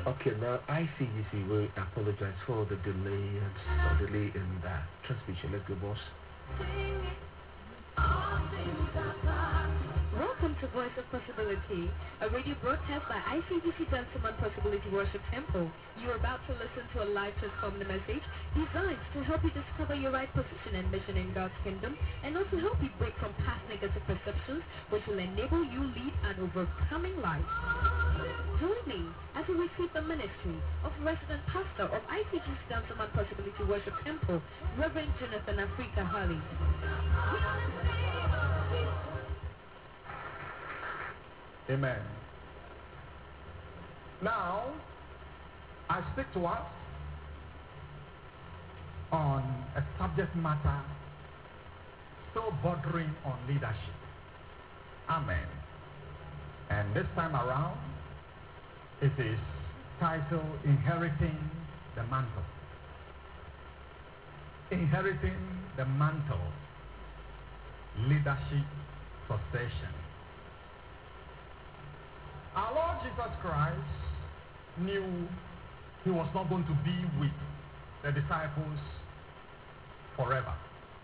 Okay, now ICGC will apologize for the delay and delay in the transmission. Let's go, boss. Welcome to Voice of Possibility, a radio broadcast by ICGC Gentleman Possibility Worship Temple. You're about to listen to a live transformative message designed to help you discover your right position and mission in God's kingdom, and also help you break from past negative perceptions, which will enable you lead an overcoming life. Join me as we receive the ministry of resident pastor of ICGC Gentleman Possibility Worship Temple, Reverend Jonathan Afrika Hali. Amen. Now, I speak to us on a subject matter still bordering on leadership. Amen. And this time around, it is titled Inheriting the Mantle. Inheriting the Mantle, Leadership Succession. Our Lord Jesus Christ knew he was not going to be with the disciples forever.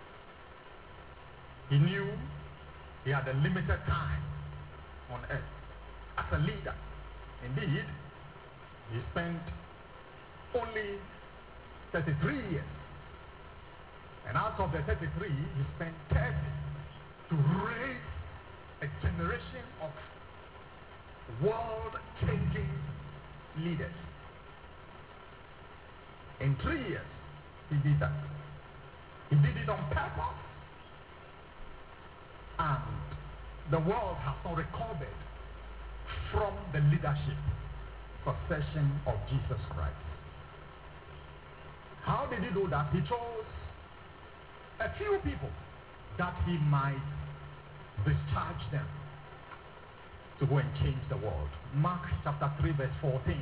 He knew he had a limited time on earth as a leader. Indeed, he spent only 33 years. And out of the 33, he spent 30 to raise a generation of world-changing leaders. In 3 years, he did that. He did it on purpose. And the world has not recovered from the leadership succession of Jesus Christ. How did he do that? He chose a few people that he might discharge them to go and change the world. Mark chapter 3 verse 14.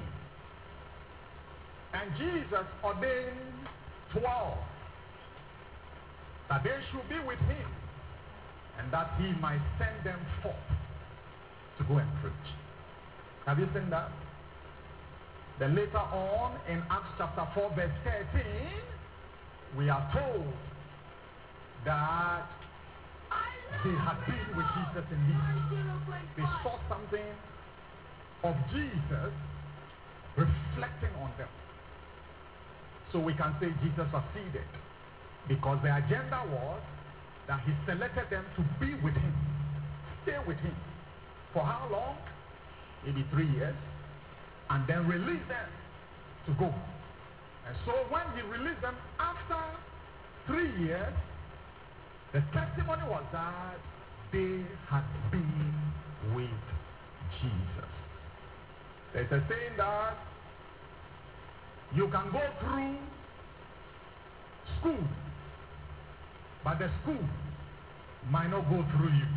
And Jesus ordained 12 that they should be with him and that he might send them forth to go and preach. Have you seen that? Then later on in Acts chapter 4 verse 13, we are told that they had been with Jesus indeed. They saw something of Jesus reflecting on them. So we can say Jesus succeeded because the agenda was that he selected them to be with him, stay with him. For how long? Maybe 3 years. And then release them to go. And so when he released them after 3 years, the testimony was that they had been with Jesus. There's a saying that you can go through school, but the school might not go through you.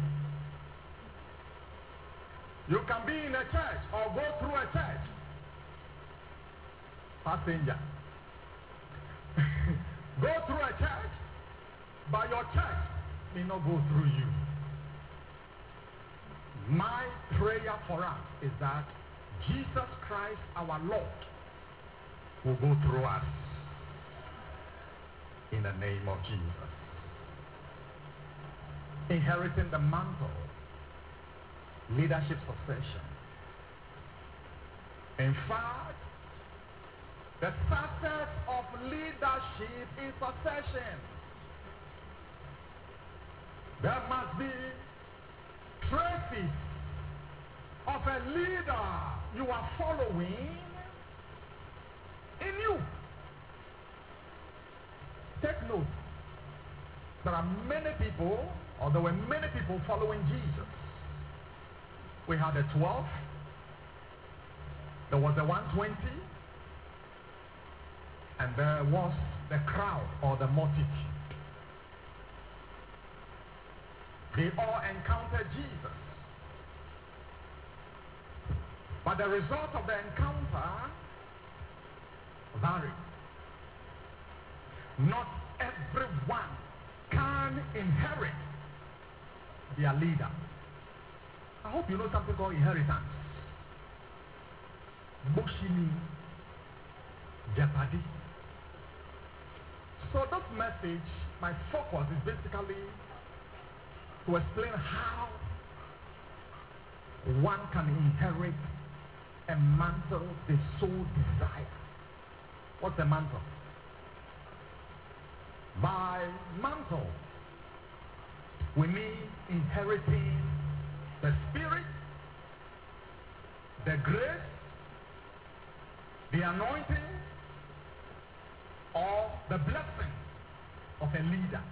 You can be in a church or go through a church. Passenger. Go through a church, but your church may not go through you. My prayer for us is that Jesus Christ, our Lord, will go through us in the name of Jesus. Inheriting the mantle, leadership succession. In fact, the success of leadership is succession. There must be traces of a leader you are following in you. Take note. There are many people, or there were many people following Jesus. We had the 12. There was the 120. And there was the crowd or the multitude. They all encountered Jesus. But the result of the encounter varied. Not everyone can inherit their leader. I hope you know something called inheritance. Bushini Jeopardy. So this message, my focus is basically to explain how one can inherit a mantle they so desire. What's a mantle? By mantle, we mean inheriting the spirit, the grace, the anointing, or the blessing of a leader.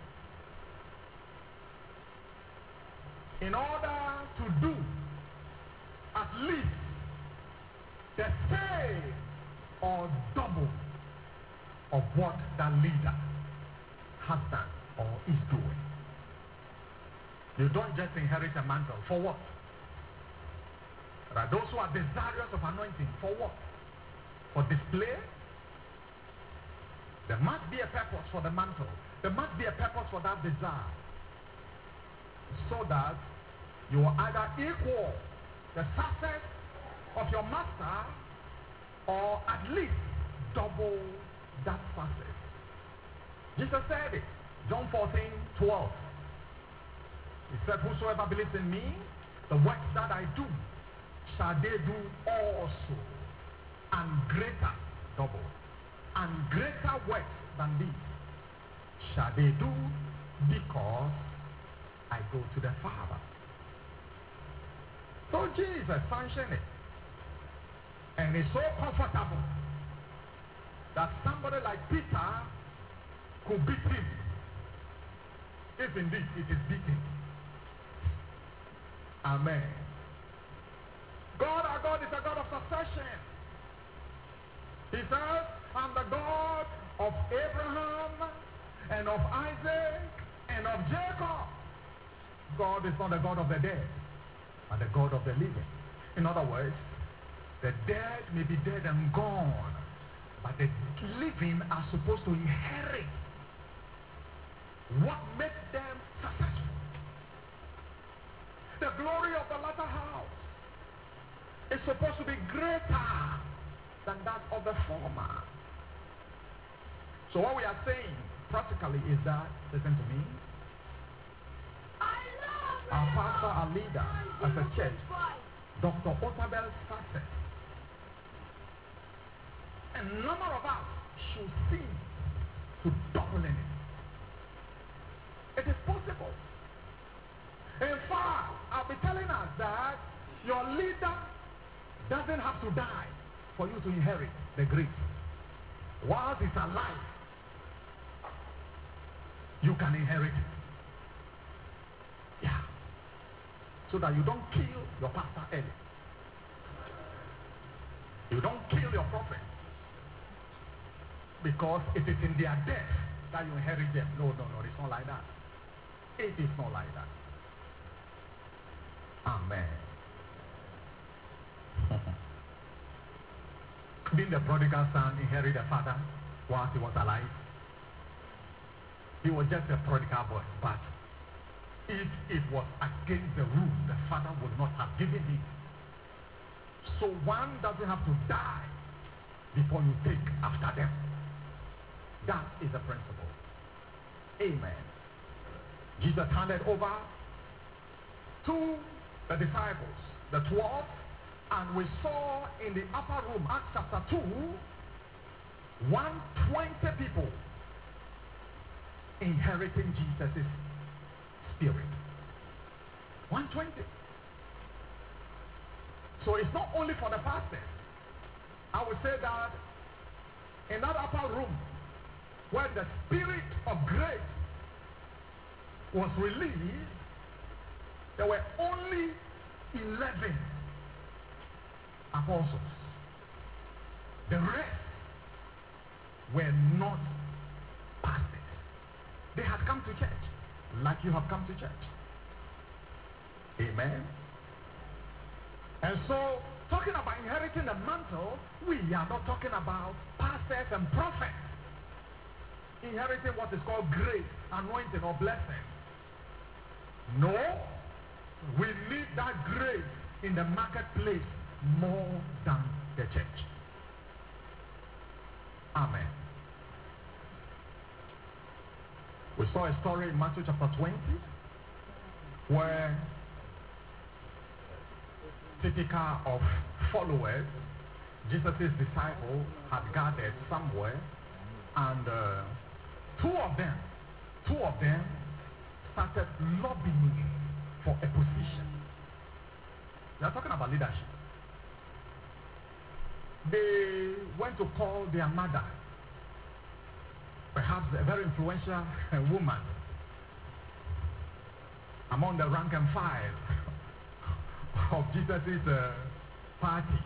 In order to do at least the same or double of what that leader has done or is doing. You don't just inherit a mantle. For what? There are those who are desirous of anointing. For what? For display? There must be a purpose for the mantle. There must be a purpose for that desire. So that you will either equal the success of your master or at least double that success. Jesus said it. John 14:12. He said, whosoever believes in me, the works that I do, shall they do also, and greater, double, and greater works than these shall they do, because I go to the Father. So Jesus sanctioned it. And it's so comfortable that somebody like Peter could beat him, if indeed it is beating. Amen. God, our God, is a God of succession. He says, I'm the God of Abraham and of Isaac and of Jacob. God is not the God of the dead, but the God of the living. In other words, the dead may be dead and gone, but the living are supposed to inherit what makes them successful. The glory of the latter house is supposed to be greater than that of the former. So what we are saying practically is that, listen to me, our pastor, our leader as a church, Dr. Otabel Success, a number of us should see to double in it. It is possible. In fact, I'll be telling us that your leader doesn't have to die for you to inherit the grace. Whilst he's alive, you can inherit it. Yeah. So that you don't kill your pastor early. You don't kill your prophet. Because it is in their death that you inherit them. No, it's not like that. It is not like that. Amen. Didn't the prodigal son inherit the father whilst he was alive? He was just a prodigal boy, but if it was against the rule, the father would not have given him. So one doesn't have to die before you take after them. That is the principle. Amen. Jesus handed over to the disciples, the 12, and we saw in the upper room, Acts chapter 2, 120 people inheriting Jesus' spirit. 120. So it's not only for the pastors. I would say that in that upper room, where the spirit of grace was released, there were only 11 apostles. The rest were not pastors. They had come to church, like you have come to church. Amen. And so, talking about inheriting the mantle, we are not talking about pastors and prophets inheriting what is called grace, anointing, or blessing. No, we need that grace in the marketplace more than the church. Amen. We saw a story in Matthew chapter 20 where typical of followers, Jesus' disciples had gathered somewhere, and two of them started lobbying for a position. They are talking about leadership. They went to call their mother, perhaps a very influential woman among the rank and file of Jesus' party.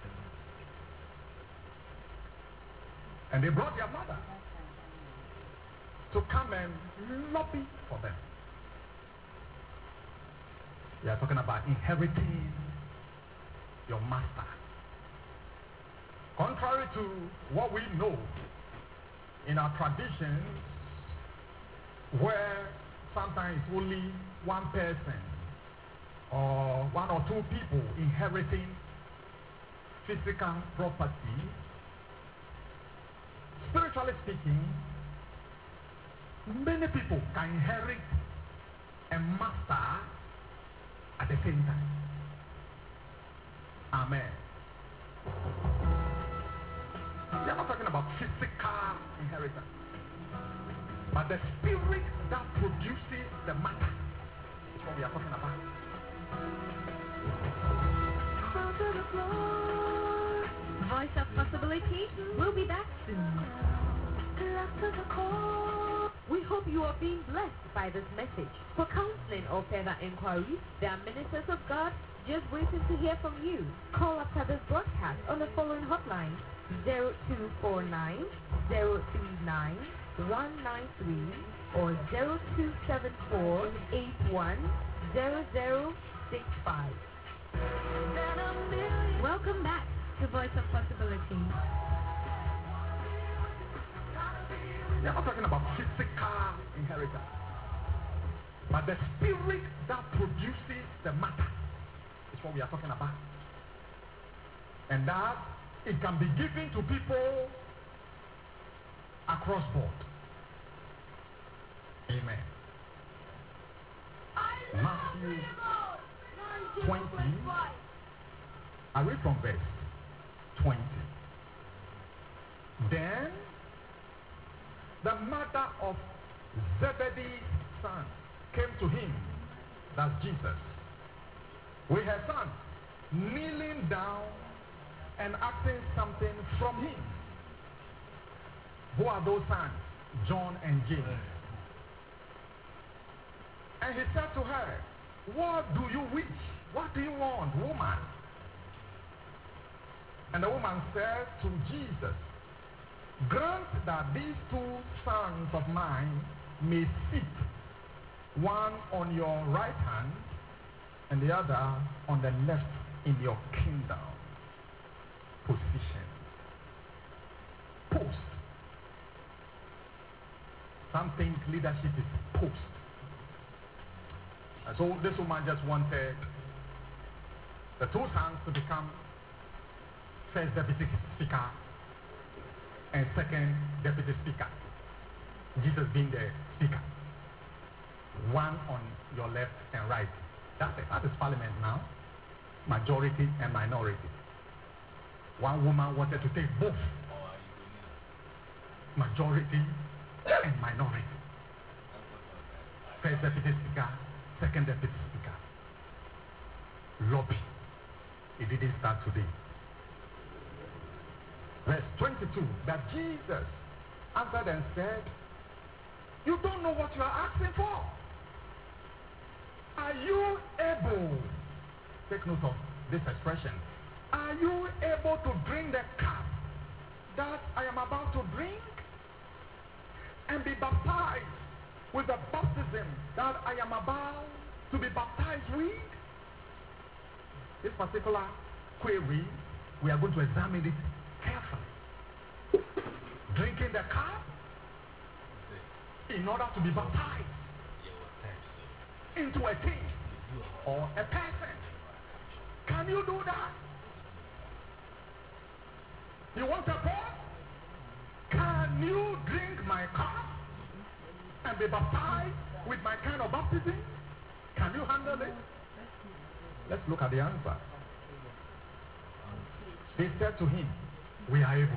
And they brought their mother to come and lobby for them. We are talking about inheriting your master. Contrary to what we know in our traditions, where sometimes only one person or one or two people inheriting physical property, spiritually speaking, many people can inherit a master at the same time. Amen. We are not talking about physical inheritance, but the spirit that produces the matter is what we are talking about. Voice of Possibility will be back soon. We hope you are being blessed by this message. For counseling or further inquiries, there are ministers of God just waiting to hear from you. Call after this broadcast on the following hotline: 0249 039 193 or 0274 81 0065. Welcome back to Voice of Possibility. We are not talking about physical inheritance, but the spirit that produces the matter is what we are talking about. And that it can be given to people across board. Amen. Matthew 20, I read from verse 20. Then the mother of Zebedee's son came to him, that's Jesus, with her son, kneeling down and asking something from him. Who are those sons? John and James. And he said to her, "What do you wish? What do you want, woman?" And the woman said to Jesus, "Grant that these two sons of mine may sit, one on your right hand and the other on the left in your kingdom." Position. Post. Some think leadership is post. And so this woman just wanted the two sons to become first deputy speaker and second deputy speaker. Jesus being the speaker. One on your left and right. That's it. That is parliament now. Majority and minority. One woman wanted to take both. Majority and minority. First deputy speaker, second deputy speaker. Lobby. It didn't start today. Verse 22, that Jesus answered and said, "You don't know what you are asking for. Are you able," take note of this expression, "are you able to drink the cup that I am about to drink and be baptized with the baptism that I am about to be baptized with?" This particular query, we are going to examine it carefully. Drinking the cup in order to be baptized into a thing or a person. Can you do that? You want a pot? Can you drink my cup and be baptized with my kind of baptism? Can you handle it? Let's look at the answer. They said to him, we are able.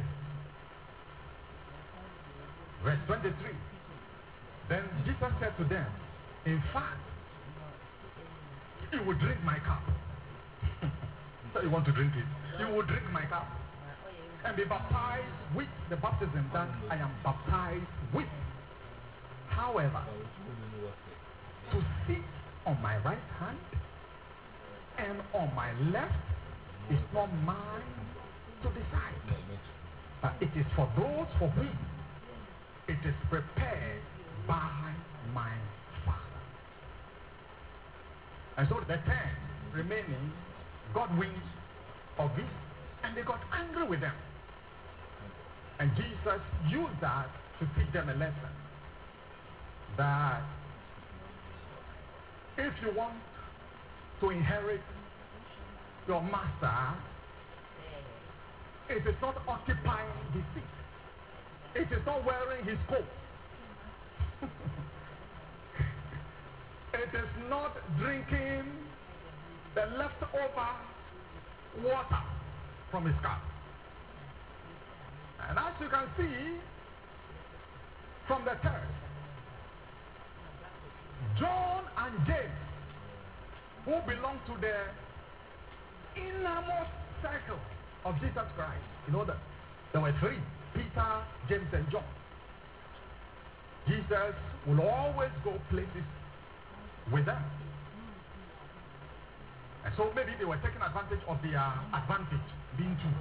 Verse 23. Then Jesus said to them, in fact, you will drink my cup. So you want to drink it? You will drink my cup and be baptized with the baptism that I am baptized with. However, to sit on my right hand and on my left is not mine to decide, but it is for those for whom it is prepared by my Father. And so the 10 remaining got wind of this and they got angry with them. And Jesus used that to teach them a lesson. That if you want to inherit your master, it is not occupying his seat. It is not wearing his coat. It is not drinking the leftover water from his cup. And as you can see from the text, John and James, who belong to the innermost circle of Jesus Christ, you know that there were three: Peter, James, and John. Jesus will always go places with them. And so maybe they were taking advantage of their advantage, being two.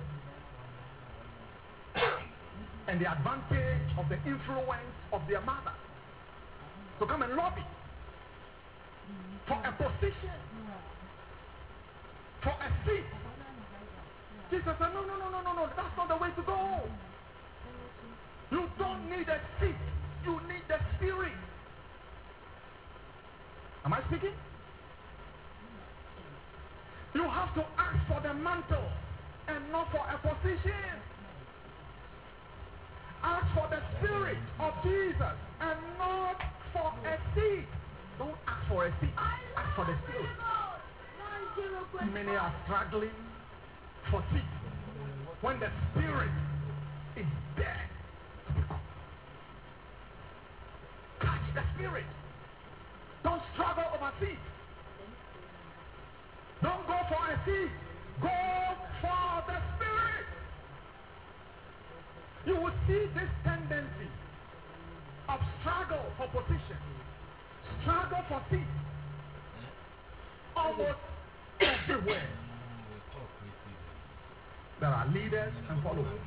And the advantage of the influence of their mother to come and lobby for a position, for a seat. Jesus said, no, that's not the way to go. You don't need a seat. You need the Spirit. Am I speaking? You have to ask for the mantle and not for a position. Ask for the Spirit of Jesus and not for a seat. Don't ask for a seat. Ask for the Spirit. Many are struggling for seats when the Spirit is there to be called. Catch the Spirit. Don't struggle over seats. Don't go for a seat. Go for the Spirit. You will see this tendency of struggle for position, struggle for seats, almost everywhere. There are leaders and followers.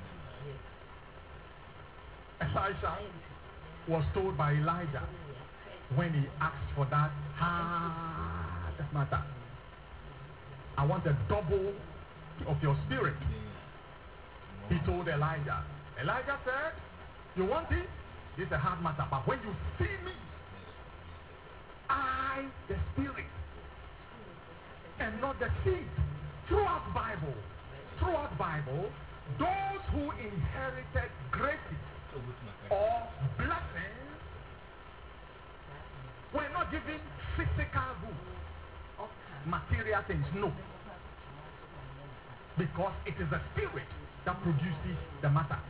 Elisha was told by Elijah when he asked for that hard matter, I want a double of your spirit. He told Elijah. Elijah said, you want it? This is a hard matter. But when you see me, I, the Spirit, and not the seed. Throughout Bible, those who inherited graces or blessings were not given physical goods, material things. No. Because it is the Spirit that produces the matter.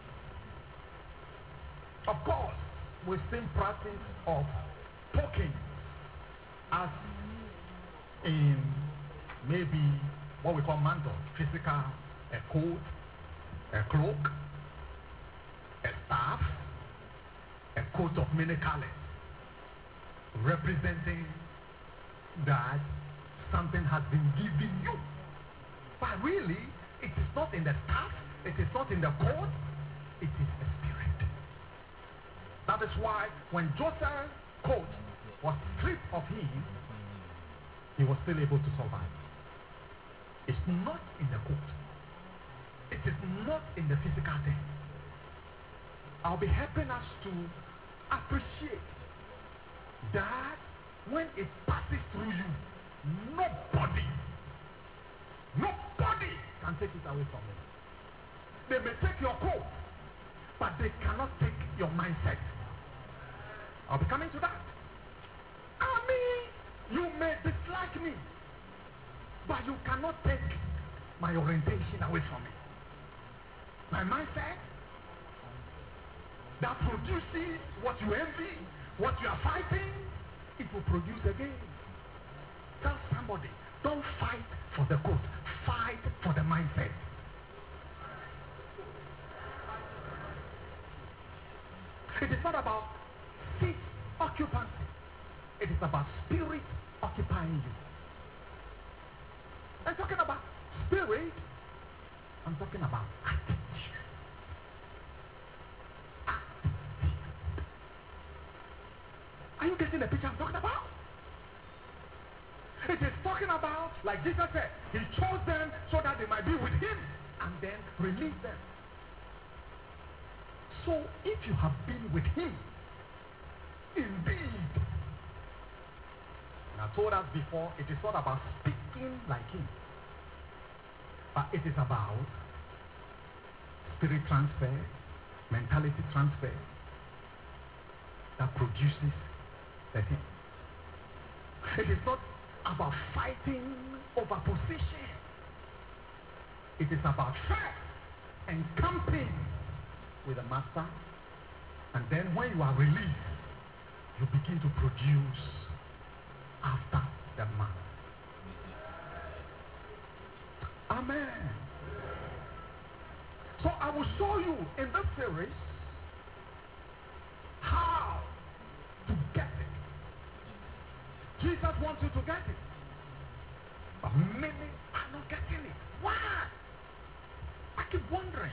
Of course, we've seen practice of tokens as in maybe what we call mantle, physical, a coat, a cloak, a staff, a coat of many colors, representing that something has been given you. But really, it is not in the staff, it is not in the coat, it is a spirit. That is why when Joseph's coat was stripped of him, he was still able to survive. It's not in the coat. It is not in the physical thing. I'll be helping us to appreciate that when it passes through you, nobody can take it away from you. They may take your coat, but they cannot take your mindset. I'll be coming to that. I mean, you may dislike me, but you cannot take my orientation away from me. My mindset that produces what you envy, what you are fighting, it will produce again. Tell somebody, don't fight for the coat, fight for the mindset. It is not about seat occupancy. It is about spirit occupying you. I'm talking about spirit. I'm talking about attitude. Attitude. Are you getting the picture I'm talking about? It is talking about, like Jesus said, he chose them so that they might be with him and then release them. So if you have been with him, indeed, and I told us before, it is not about speaking like him, but it is about spirit transfer, mentality transfer that produces the thing. It is not about fighting over position. It is about first encamping with the master, and then when you are released, you begin to produce after the man. Amen. So I will show you in this series how to get it. Jesus wants you to get it, but many are not getting it. Why? I keep wondering,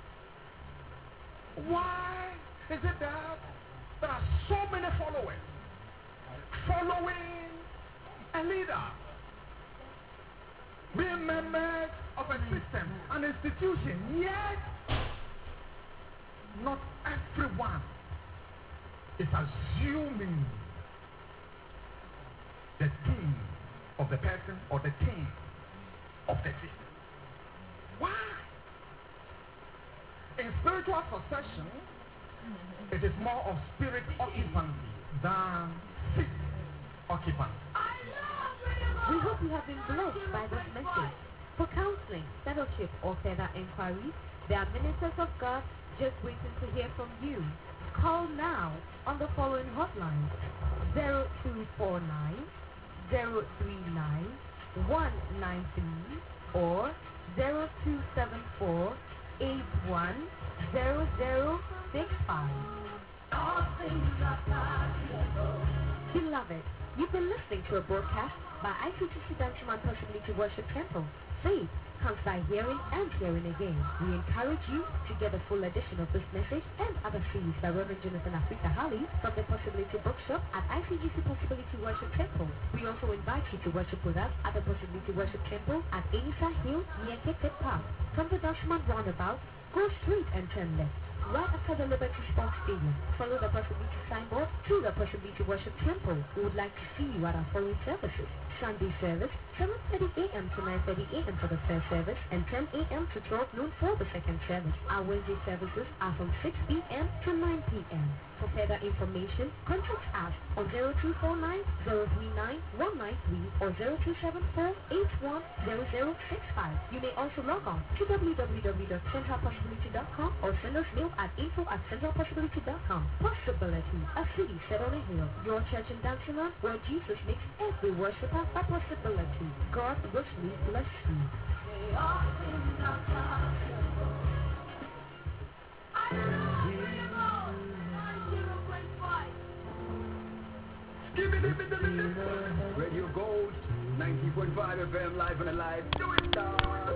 why is it that there are so many followers following a leader, being members of a system, an institution, yet not everyone is assuming the thing of the person or the thing of the system? Why? In spiritual succession, it is more of spirit occupancy than seat occupancy. We hope you have been blessed by this message. For counseling, fellowship, or further inquiries, there are ministers of God just waiting to hear from you. Call now on the following hotlines: 0249 039 193 or 0274 810065. Beloved, you've been listening to a broadcast by ICTC Danshaman Possibility Worship Temple. Faith comes by hearing and hearing again. We encourage you to get a full edition of this message and other CDs by Reverend Jonathan Africa Halley from the Possibility Bookshop at ICGC Possibility Worship Temple. We also invite you to worship with us at the Possibility Worship Temple at Enisa Hill near Kekit Park. From the Danshaman roundabout, go straight and turn left. Right after the Liberty Sports Stadium, follow the Possibility signboard to the Possibility Worship Temple. We would like to see you at our following services: Sunday service, 7:30 a.m. to 9:30 a.m. for the first service, and 10 a.m. to 12 noon for the second service. Our Wednesday services are from 6 p.m. to 9 p.m. For further information, contact us on 0249 039 193 or 0274 810065. You may also log on to www.centralpossibility.com or send us mail at info@centralpossibility.com. Possibility, a city set on a hill. Your church in Danshaman, where Jesus makes every worshiper a possibility. God richly bless you. Radio Gold, 90.5 FM, live and alive. Do it now.